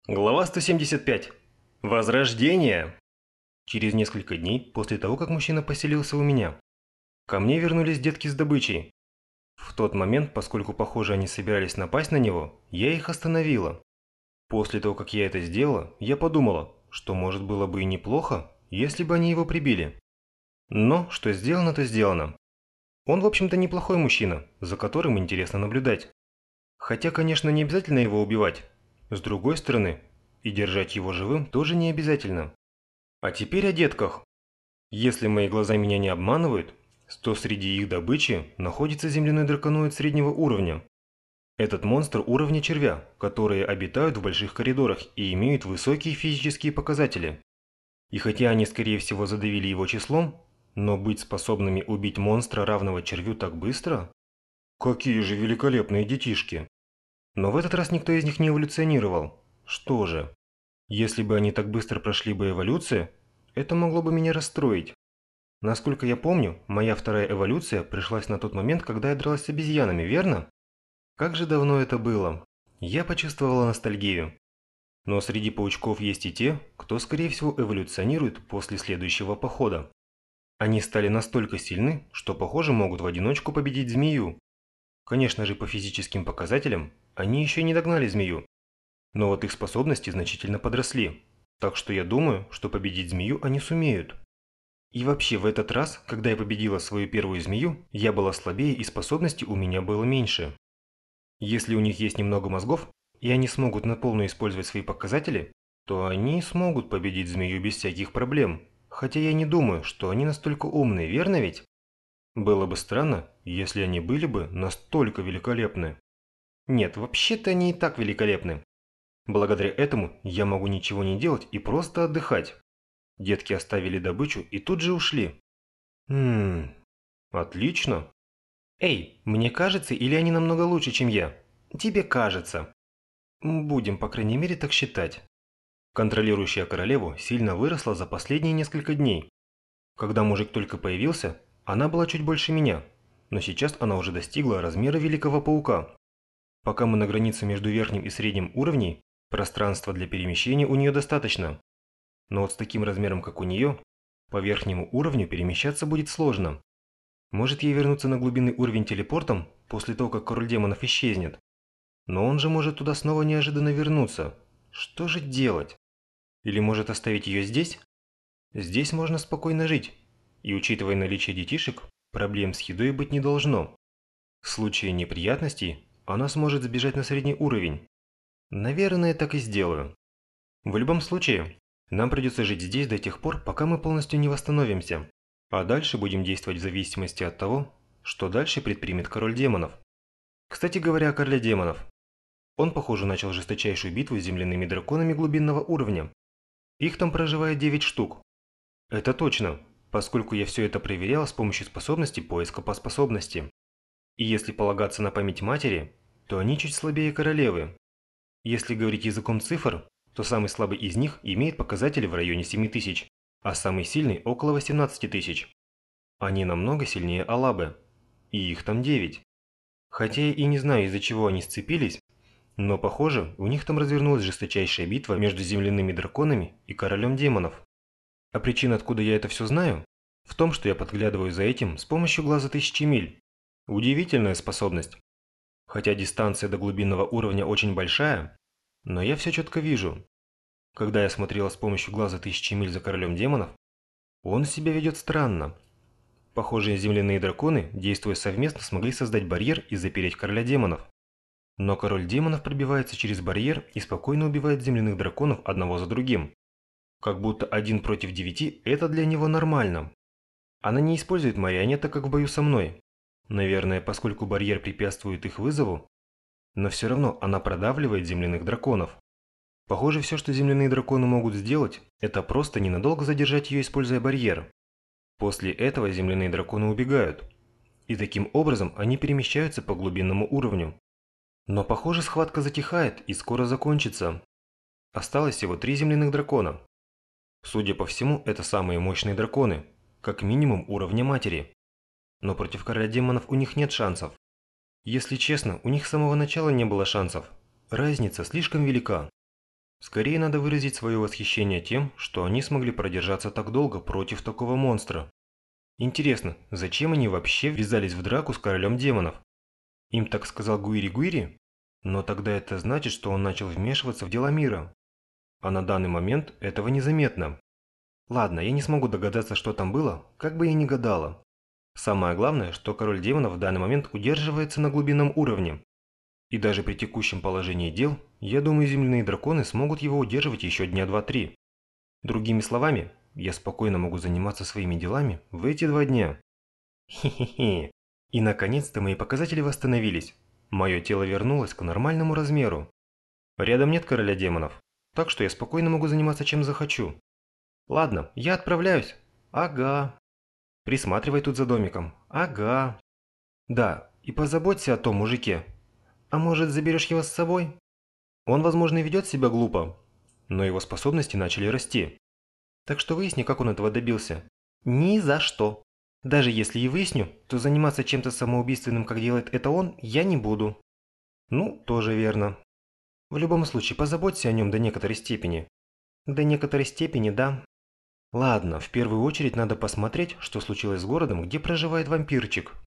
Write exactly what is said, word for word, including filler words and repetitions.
Глава сто семьдесят пять. Возрождение. Через несколько дней после того, как мужчина поселился у меня, ко мне вернулись детки с добычей. В тот момент, поскольку, похоже, они собирались напасть на него, я их остановила. После того, как я это сделала, я подумала, что может было бы и неплохо, если бы они его прибили. Но, что сделано, то сделано. Он, в общем-то, неплохой мужчина, за которым интересно наблюдать. Хотя, конечно, не обязательно его убивать. С другой стороны, и держать его живым тоже не обязательно. А теперь о детках. Если мои глаза меня не обманывают, то среди их добычи находится земляной драконоид среднего уровня. Этот монстр уровня червя, которые обитают в больших коридорах и имеют высокие физические показатели. И хотя они скорее всего задавили его числом, но быть способными убить монстра, равного червю, так быстро? Какие же великолепные детишки! Но в этот раз никто из них не эволюционировал. Что же? Если бы они так быстро прошли бы эволюцию, это могло бы меня расстроить. Насколько я помню, моя вторая эволюция пришлась на тот момент, когда я дралась с обезьянами, верно? Как же давно это было? Я почувствовала ностальгию. Но среди паучков есть и те, кто скорее всего эволюционирует после следующего похода. Они стали настолько сильны, что похоже могут в одиночку победить змею. Конечно же, по физическим показателям они еще не догнали змею. Но вот их способности значительно подросли. Так что я думаю, что победить змею они сумеют. И вообще, в этот раз, когда я победила свою первую змею, я была слабее и способностей у меня было меньше. Если у них есть немного мозгов, и они смогут на полную использовать свои показатели, то они смогут победить змею без всяких проблем. Хотя я не думаю, что они настолько умные, верно ведь? Было бы странно, если они были бы настолько великолепны. Нет, вообще-то они и так великолепны. Благодаря этому я могу ничего не делать и просто отдыхать. Детки оставили добычу и тут же ушли. Ммм, отлично. Эй, мне кажется, или они намного лучше, чем я? Тебе кажется. Будем, по крайней мере, так считать. Контролирующая королеву сильно выросла за последние несколько дней. Когда мужик только появился, она была чуть больше меня, но сейчас она уже достигла размера великого паука. Пока мы на границе между верхним и средним уровней, пространства для перемещения у нее достаточно. Но вот с таким размером, как у нее, по верхнему уровню перемещаться будет сложно. Может ей вернуться на глубинный уровень телепортом после того, как король демонов исчезнет? Но он же может туда снова неожиданно вернуться. Что же делать? Или может оставить ее здесь? Здесь можно спокойно жить. И учитывая наличие детишек, проблем с едой быть не должно. В случае неприятностей она сможет сбежать на средний уровень. Наверное, так и сделаю. В любом случае, нам придется жить здесь до тех пор, пока мы полностью не восстановимся. А дальше будем действовать в зависимости от того, что дальше предпримет король демонов. Кстати говоря о короле демонов. Он, похоже, начал жесточайшую битву с земляными драконами глубинного уровня. Их там проживает девять штук. Это точно, поскольку я все это проверял с помощью способности поиска по способности. И если полагаться на память матери, то они чуть слабее королевы. Если говорить языком цифр, то самый слабый из них имеет показатели в районе семи тысяч, а самый сильный около восемнадцати тысяч. Они намного сильнее Алабы, и их там девять. Хотя я и не знаю, из-за чего они сцепились, но похоже, у них там развернулась жесточайшая битва между земляными драконами и королем демонов. А причина, откуда я это все знаю, в том, что я подглядываю за этим с помощью глаза тысячи миль. Удивительная способность. Хотя дистанция до глубинного уровня очень большая, но я все четко вижу. Когда я смотрела с помощью глаза тысячи миль за королем демонов, он себя ведет странно. Похожие земляные драконы, действуя совместно, смогли создать барьер и запереть короля демонов. Но король демонов пробивается через барьер и спокойно убивает земляных драконов одного за другим. Как будто один против девяти – это для него нормально. Она не использует марионеток, как в бою со мной. Наверное, поскольку барьер препятствует их вызову, но все равно она продавливает земляных драконов. Похоже, все, что земляные драконы могут сделать, это просто ненадолго задержать ее, используя барьер. После этого земляные драконы убегают. И таким образом они перемещаются по глубинному уровню. Но похоже, схватка затихает и скоро закончится. Осталось всего три земляных дракона. Судя по всему, это самые мощные драконы, как минимум уровня матери. Но против короля демонов у них нет шансов. Если честно, у них с самого начала не было шансов. Разница слишком велика. Скорее надо выразить свое восхищение тем, что они смогли продержаться так долго против такого монстра. Интересно, зачем они вообще ввязались в драку с королем демонов? Им так сказал Гуири-Гуири? Но тогда это значит, что он начал вмешиваться в дела мира. А на данный момент этого незаметно. Ладно, я не смогу догадаться, что там было, как бы я ни гадала. Самое главное, что король демонов в данный момент удерживается на глубинном уровне. И даже при текущем положении дел, я думаю, земляные драконы смогут его удерживать еще дня два-три. Другими словами, я спокойно могу заниматься своими делами в эти два дня. Хе-хе-хе. И наконец-то мои показатели восстановились. Мое тело вернулось к нормальному размеру. Рядом нет короля демонов, так что я спокойно могу заниматься чем захочу. Ладно, я отправляюсь. Ага. Присматривай тут за домиком. Ага. Да, и позаботься о том мужике. А может, заберешь его с собой? Он, возможно, и ведет себя глупо, но его способности начали расти. Так что выясни, как он этого добился. Ни за что. Даже если и выясню, то заниматься чем-то самоубийственным, как делает это он, я не буду. Ну, тоже верно. В любом случае, позаботься о нем до некоторой степени. До некоторой степени, да. Ладно, в первую очередь надо посмотреть, что случилось с городом, где проживает вампирчик.